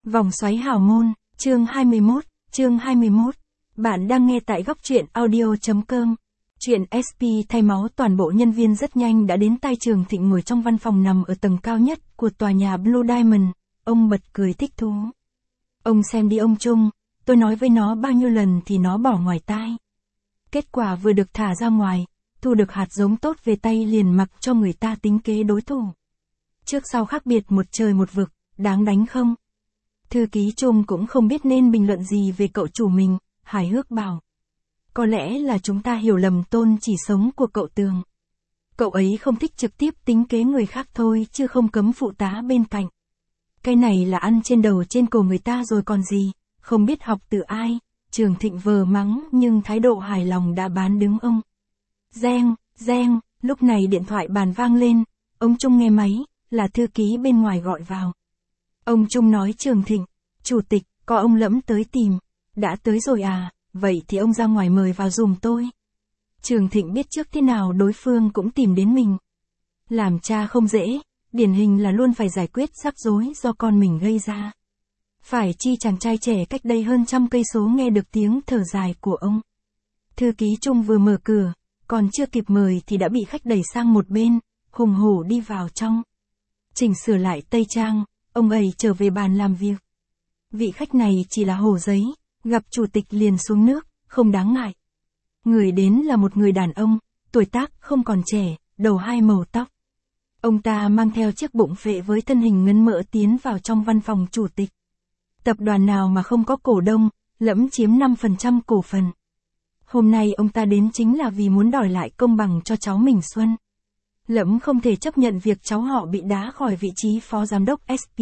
Vòng xoáy hào môn, chương 21. Bạn đang nghe tại góc truyện audio.com. Chuyện SP thay máu toàn bộ nhân viên rất nhanh đã đến tai Trường Thịnh ngồi trong văn phòng nằm ở tầng cao nhất của tòa nhà Blue Diamond. Ông bật cười thích thú. Ông xem đi ông Trung, tôi nói với nó bao nhiêu lần thì nó bỏ ngoài tai. Kết quả vừa được thả ra ngoài, thu được hạt giống tốt về tay liền mặc cho người ta tính kế đối thủ. Trước sau khác biệt một trời một vực, đáng đánh không? Thư ký Trung cũng không biết nên bình luận gì về cậu chủ mình, hài hước bảo. Có lẽ là chúng ta hiểu lầm tôn chỉ sống của cậu Tường. Cậu ấy không thích trực tiếp tính kế người khác thôi chứ không cấm phụ tá bên cạnh. Cái này là ăn trên đầu trên cổ người ta rồi còn gì, không biết học từ ai. Trường Thịnh vờ mắng nhưng thái độ hài lòng đã bán đứng ông. Reng, lúc này điện thoại bàn vang lên, ông Trung nghe máy, là thư ký bên ngoài gọi vào. Ông Trung nói Trường Thịnh, chủ tịch, có ông Lẫm tới tìm. Đã tới rồi à, vậy thì ông ra ngoài mời vào giùm tôi. Trường Thịnh biết trước thế nào đối phương cũng tìm đến mình. Làm cha không dễ, điển hình là luôn phải giải quyết rắc rối do con mình gây ra. Phải chi chàng trai trẻ cách đây hơn 100 cây số nghe được tiếng thở dài của ông. Thư ký Trung vừa mở cửa, còn chưa kịp mời thì đã bị khách đẩy sang một bên, hùng hổ đi vào trong. Chỉnh sửa lại tây trang, ông ấy trở về bàn làm việc. Vị khách này chỉ là hồ giấy, gặp chủ tịch liền xuống nước, không đáng ngại. Người đến là một người đàn ông, tuổi tác không còn trẻ, đầu hai màu tóc. Ông ta mang theo chiếc bụng phệ với thân hình ngấn mỡ tiến vào trong văn phòng chủ tịch. Tập đoàn nào mà không có cổ đông, Lẫm chiếm 5% cổ phần. Hôm nay ông ta đến chính là vì muốn đòi lại công bằng cho cháu mình Xuân. Lẫm không thể chấp nhận việc cháu họ bị đá khỏi vị trí phó giám đốc SP.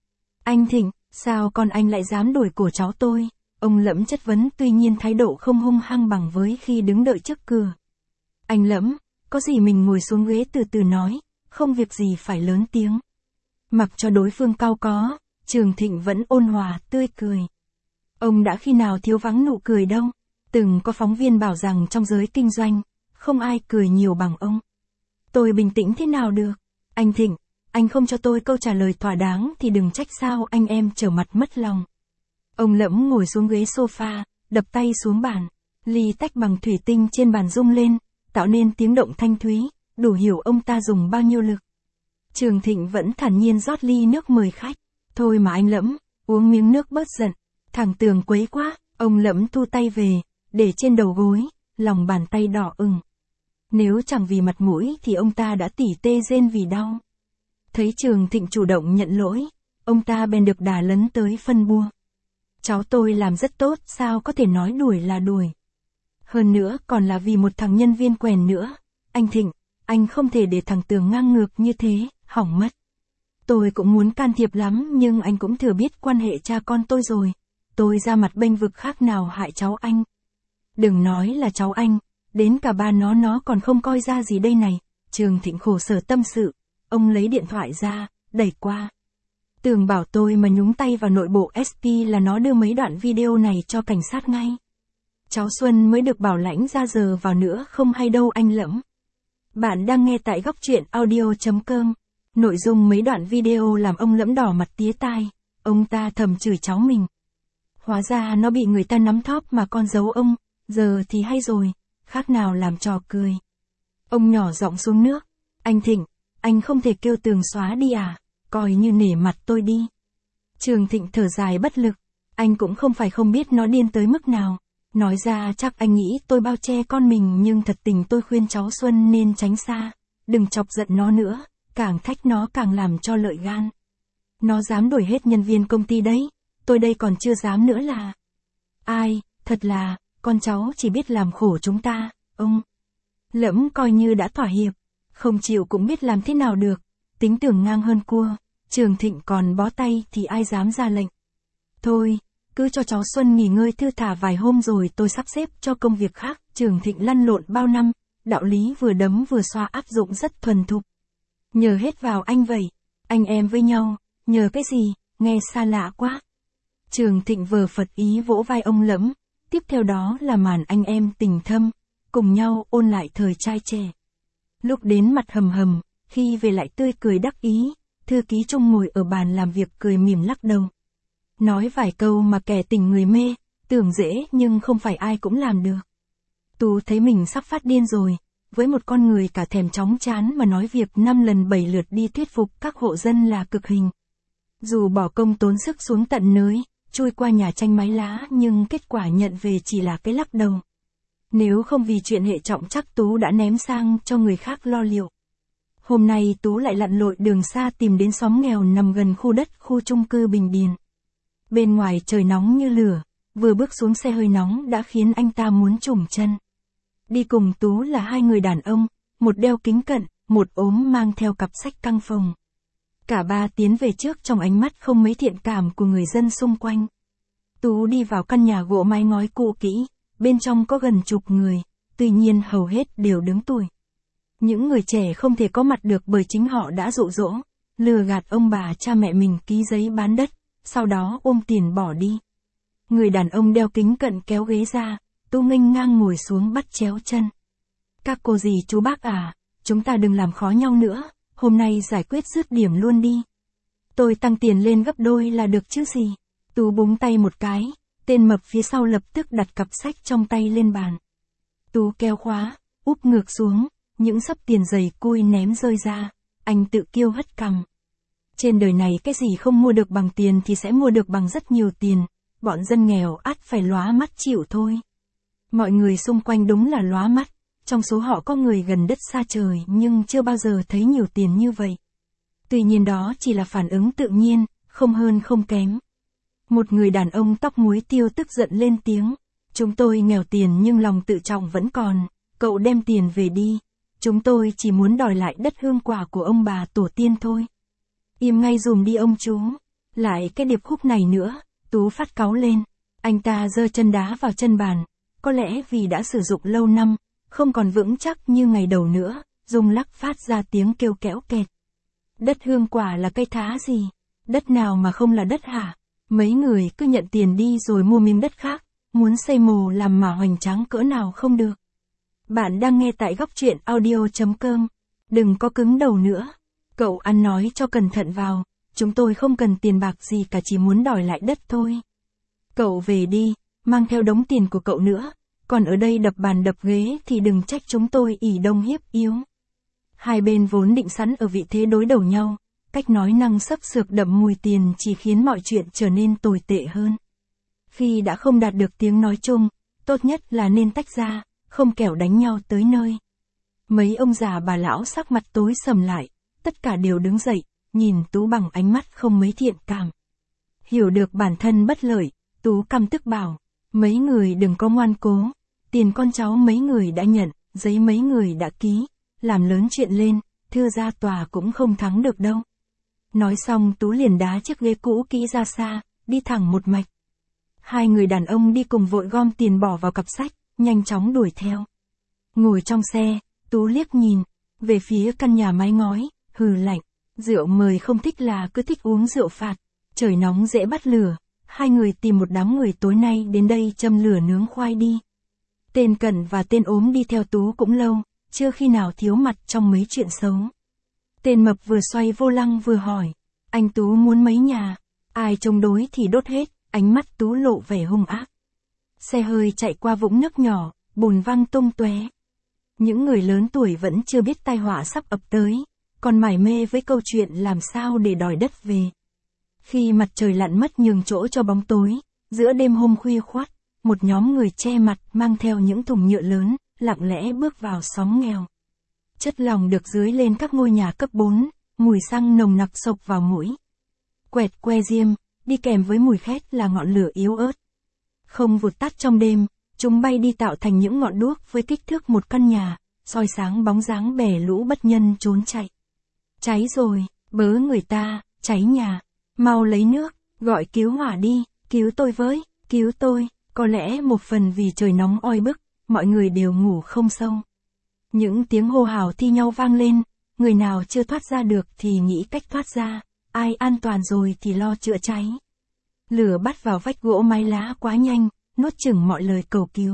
Anh Thịnh, sao con anh lại dám đuổi cổ cháu tôi? Ông Lẫm chất vấn tuy nhiên thái độ không hung hăng bằng với khi đứng đợi trước cửa. Anh Lẫm, có gì mình ngồi xuống ghế từ từ nói, không việc gì phải lớn tiếng. Mặc cho đối phương cau có, Trường Thịnh vẫn ôn hòa, tươi cười. Ông đã khi nào thiếu vắng nụ cười đâu. Từng có phóng viên bảo rằng trong giới kinh doanh, không ai cười nhiều bằng ông. Tôi bình tĩnh thế nào được? Anh Thịnh, anh không cho tôi câu trả lời thỏa đáng thì đừng trách sao anh em trở mặt mất lòng. Ông Lẫm ngồi xuống ghế sofa, đập tay xuống bàn. Ly tách bằng thủy tinh trên bàn rung lên, tạo nên tiếng động thanh thúy, đủ hiểu ông ta dùng bao nhiêu lực. Trường Thịnh vẫn thản nhiên rót ly nước mời khách. Thôi mà anh Lẫm, uống miếng nước bớt giận. Thằng Tường quấy quá. Ông Lẫm thu tay về, để trên đầu gối, lòng bàn tay đỏ ửng. Nếu chẳng vì mặt mũi thì ông ta đã tỉ tê rên vì đau. Thấy Trường Thịnh chủ động nhận lỗi, ông ta bèn được đà lấn tới phân bua. Cháu tôi làm rất tốt, sao có thể nói đuổi là đuổi. Hơn nữa còn là vì một thằng nhân viên quèn nữa. Anh Thịnh, anh không thể để thằng Tường ngang ngược như thế, hỏng mất. Tôi cũng muốn can thiệp lắm nhưng anh cũng thừa biết quan hệ cha con tôi rồi. Tôi ra mặt bênh vực khác nào hại cháu anh. Đừng nói là cháu anh, đến cả ba nó còn không coi ra gì đây này. Trường Thịnh khổ sở tâm sự, ông lấy điện thoại ra, đẩy qua. Tường bảo tôi mà nhúng tay vào nội bộ SP là nó đưa mấy đoạn video này cho cảnh sát ngay. Cháu Xuân mới được bảo lãnh ra giờ vào nữa không hay đâu anh Lẫm. Bạn đang nghe tại góc truyện audio.com. Nội dung mấy đoạn video làm ông Lẫm đỏ mặt tía tai, ông ta thầm chửi cháu mình. Hóa ra nó bị người ta nắm thóp mà con giấu ông, giờ thì hay rồi, khác nào làm trò cười. Ông nhỏ giọng xuống nước, anh Thịnh, anh không thể kêu Tường xóa đi à, coi như nể mặt tôi đi. Trường Thịnh thở dài bất lực, anh cũng không phải không biết nó điên tới mức nào. Nói ra chắc anh nghĩ tôi bao che con mình nhưng thật tình tôi khuyên cháu Xuân nên tránh xa, đừng chọc giận nó nữa, càng thách nó càng làm cho lợi gan. Nó dám đuổi hết nhân viên công ty đấy, tôi đây còn chưa dám nữa là. Ai, thật là, con cháu chỉ biết làm khổ chúng ta, ông. Lẫm coi như đã thỏa hiệp, không chịu cũng biết làm thế nào được, tính tưởng ngang hơn cua, Trường Thịnh còn bó tay thì ai dám ra lệnh. Thôi, cứ cho cháu Xuân nghỉ ngơi thư thả vài hôm rồi tôi sắp xếp cho công việc khác. Trường Thịnh lăn lộn bao năm, đạo lý vừa đấm vừa xoa áp dụng rất thuần thục. Nhờ hết vào anh vậy, anh em với nhau, nhờ cái gì, nghe xa lạ quá. Trường Thịnh vờ phật ý vỗ vai ông Lẫm, tiếp theo đó là màn anh em tình thâm, cùng nhau ôn lại thời trai trẻ. Lúc đến mặt hầm hầm, khi về lại tươi cười đắc ý, thư ký Trung ngồi ở bàn làm việc cười mỉm lắc đầu. Nói vài câu mà kẻ tình người mê, tưởng dễ nhưng không phải ai cũng làm được. Tú thấy mình sắp phát điên rồi, với một con người cả thèm chóng chán mà nói việc 5 lần 7 lượt đi thuyết phục các hộ dân là cực hình. Dù bỏ công tốn sức xuống tận nơi, chui qua nhà tranh mái lá nhưng kết quả nhận về chỉ là cái lắc đầu. Nếu không vì chuyện hệ trọng chắc Tú đã ném sang cho người khác lo liệu. Hôm nay Tú lại lặn lội đường xa tìm đến xóm nghèo nằm gần khu chung cư Bình Điền. Bên ngoài trời nóng như lửa, vừa bước xuống xe hơi nóng đã khiến anh ta muốn trùng chân. Đi cùng Tú là 2 người đàn ông, một đeo kính cận, một ốm mang theo cặp sách căng phồng. Cả ba tiến về trước trong ánh mắt không mấy thiện cảm của người dân xung quanh. Tú đi vào căn nhà gỗ mái ngói cũ kỹ, bên trong có gần chục người, tuy nhiên hầu hết đều đứng tuổi. Những người trẻ không thể có mặt được bởi chính họ đã dụ dỗ, lừa gạt ông bà cha mẹ mình ký giấy bán đất, sau đó ôm tiền bỏ đi. Người đàn ông đeo kính cận kéo ghế ra, Tú nghênh ngang ngồi xuống bắt chéo chân. Các cô dì chú bác à, chúng ta đừng làm khó nhau nữa, hôm nay giải quyết dứt điểm luôn đi. Tôi tăng tiền lên gấp đôi là được chứ gì. Tú búng tay một cái, tên mập phía sau lập tức đặt cặp sách trong tay lên bàn. Tú kéo khóa, úp ngược xuống, những xấp tiền dày cui ném rơi ra, anh tự kiêu hất cằm. Trên đời này cái gì không mua được bằng tiền thì sẽ mua được bằng rất nhiều tiền, bọn dân nghèo ắt phải lóa mắt chịu thôi. Mọi người xung quanh đúng là lóa mắt, trong số họ có người gần đất xa trời nhưng chưa bao giờ thấy nhiều tiền như vậy. Tuy nhiên đó chỉ là phản ứng tự nhiên, không hơn không kém. Một người đàn ông tóc muối tiêu tức giận lên tiếng. Chúng tôi nghèo tiền nhưng lòng tự trọng vẫn còn, cậu đem tiền về đi. Chúng tôi chỉ muốn đòi lại đất hương quả của ông bà tổ tiên thôi. Im ngay dùm đi ông chú. Lại cái điệp khúc này nữa, Tú phát cáu lên. Anh ta giơ chân đá vào chân bàn. Có lẽ vì đã sử dụng lâu năm, không còn vững chắc như ngày đầu nữa, rung lắc phát ra tiếng kêu kéo kẹt. Đất hương quả là cây thá gì? Đất nào mà không là đất hả? Mấy người cứ nhận tiền đi rồi mua miếng đất khác, muốn xây mồ làm mà hoành tráng cỡ nào không được. Bạn đang nghe tại góc truyện audio.com. Đừng có cứng đầu nữa. Cậu ăn nói cho cẩn thận vào, chúng tôi không cần tiền bạc gì cả, chỉ muốn đòi lại đất thôi. Cậu về đi, mang theo đống tiền của cậu nữa, còn ở đây đập bàn đập ghế thì đừng trách chúng tôi ỷ đông hiếp yếu. Hai bên vốn định sẵn ở vị thế đối đầu nhau, cách nói năng sấp sược đậm mùi tiền chỉ khiến mọi chuyện trở nên tồi tệ hơn. Khi đã không đạt được tiếng nói chung, tốt nhất là nên tách ra, không kẻo đánh nhau tới nơi. Mấy ông già bà lão sắc mặt tối sầm lại, tất cả đều đứng dậy, nhìn Tú bằng ánh mắt không mấy thiện cảm. Hiểu được bản thân bất lợi, Tú căm tức bảo, mấy người đừng có ngoan cố, tiền con cháu mấy người đã nhận, giấy mấy người đã ký, làm lớn chuyện lên, thưa ra tòa cũng không thắng được đâu. Nói xong Tú liền đá chiếc ghế cũ kỹ ra xa, đi thẳng một mạch. Hai người đàn ông đi cùng vội gom tiền bỏ vào cặp sách, nhanh chóng đuổi theo. Ngồi trong xe, Tú liếc nhìn, về phía căn nhà mái ngói, hừ lạnh, rượu mời không thích là cứ thích uống rượu phạt, trời nóng dễ bắt lửa, hai người tìm một đám người tối nay đến đây châm lửa nướng khoai đi. Tên Cẩn và tên ốm đi theo Tú cũng lâu, chưa khi nào thiếu mặt trong mấy chuyện xấu. Tên mập vừa xoay vô lăng vừa hỏi, anh Tú muốn mấy nhà, ai chống đối thì đốt hết, ánh mắt Tú lộ vẻ hung ác. Xe hơi chạy qua vũng nước nhỏ, bùn văng tung tóe. Những người lớn tuổi vẫn chưa biết tai họa sắp ập tới, còn mải mê với câu chuyện làm sao để đòi đất về. Khi mặt trời lặn mất nhường chỗ cho bóng tối, giữa đêm hôm khuya khoắt, một nhóm người che mặt mang theo những thùng nhựa lớn, lặng lẽ bước vào xóm nghèo. Chất lỏng được dưới lên các ngôi nhà cấp 4, mùi xăng nồng nặc xộc vào mũi. Quẹt que diêm, đi kèm với mùi khét là ngọn lửa yếu ớt. Không vụt tắt trong đêm, chúng bay đi tạo thành những ngọn đuốc với kích thước một căn nhà, soi sáng bóng dáng bè lũ bất nhân trốn chạy. Cháy rồi, bớ người ta, cháy nhà, mau lấy nước, gọi cứu hỏa đi, cứu tôi với, cứu tôi. Có lẽ một phần vì trời nóng oi bức, mọi người đều ngủ không sâu. Những tiếng hô hào thi nhau vang lên, người nào chưa thoát ra được thì nghĩ cách thoát ra, ai an toàn rồi thì lo chữa cháy. Lửa bắt vào vách gỗ mái lá quá nhanh, nuốt chửng mọi lời cầu cứu.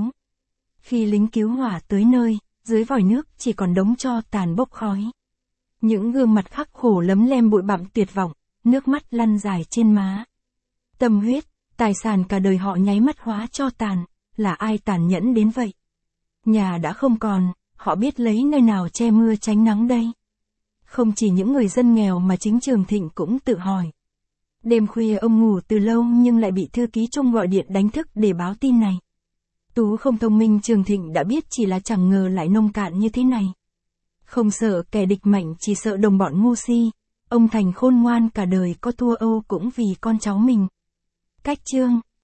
Khi lính cứu hỏa tới nơi, dưới vòi nước chỉ còn đống tro tàn bốc khói. Những gương mặt khắc khổ lấm lem bụi bặm tuyệt vọng, nước mắt lăn dài trên má. tâm huyết, tài sản cả đời họ nháy mắt hóa tro tàn, là ai tàn nhẫn đến vậy? Nhà đã không còn, họ biết lấy nơi nào che mưa tránh nắng đây? Không chỉ những người dân nghèo mà chính Trường Thịnh cũng tự hỏi. Đêm khuya ông ngủ từ lâu nhưng lại bị thư ký Trung gọi điện đánh thức để báo tin này. Tú không thông minh, Trường Thịnh đã biết, chỉ là chẳng ngờ lại nông cạn như thế này. Không sợ kẻ địch mạnh, chỉ sợ đồng bọn ngu si. Ông Thành khôn ngoan, cả đời có thua Âu cũng vì con cháu mình. Cách chương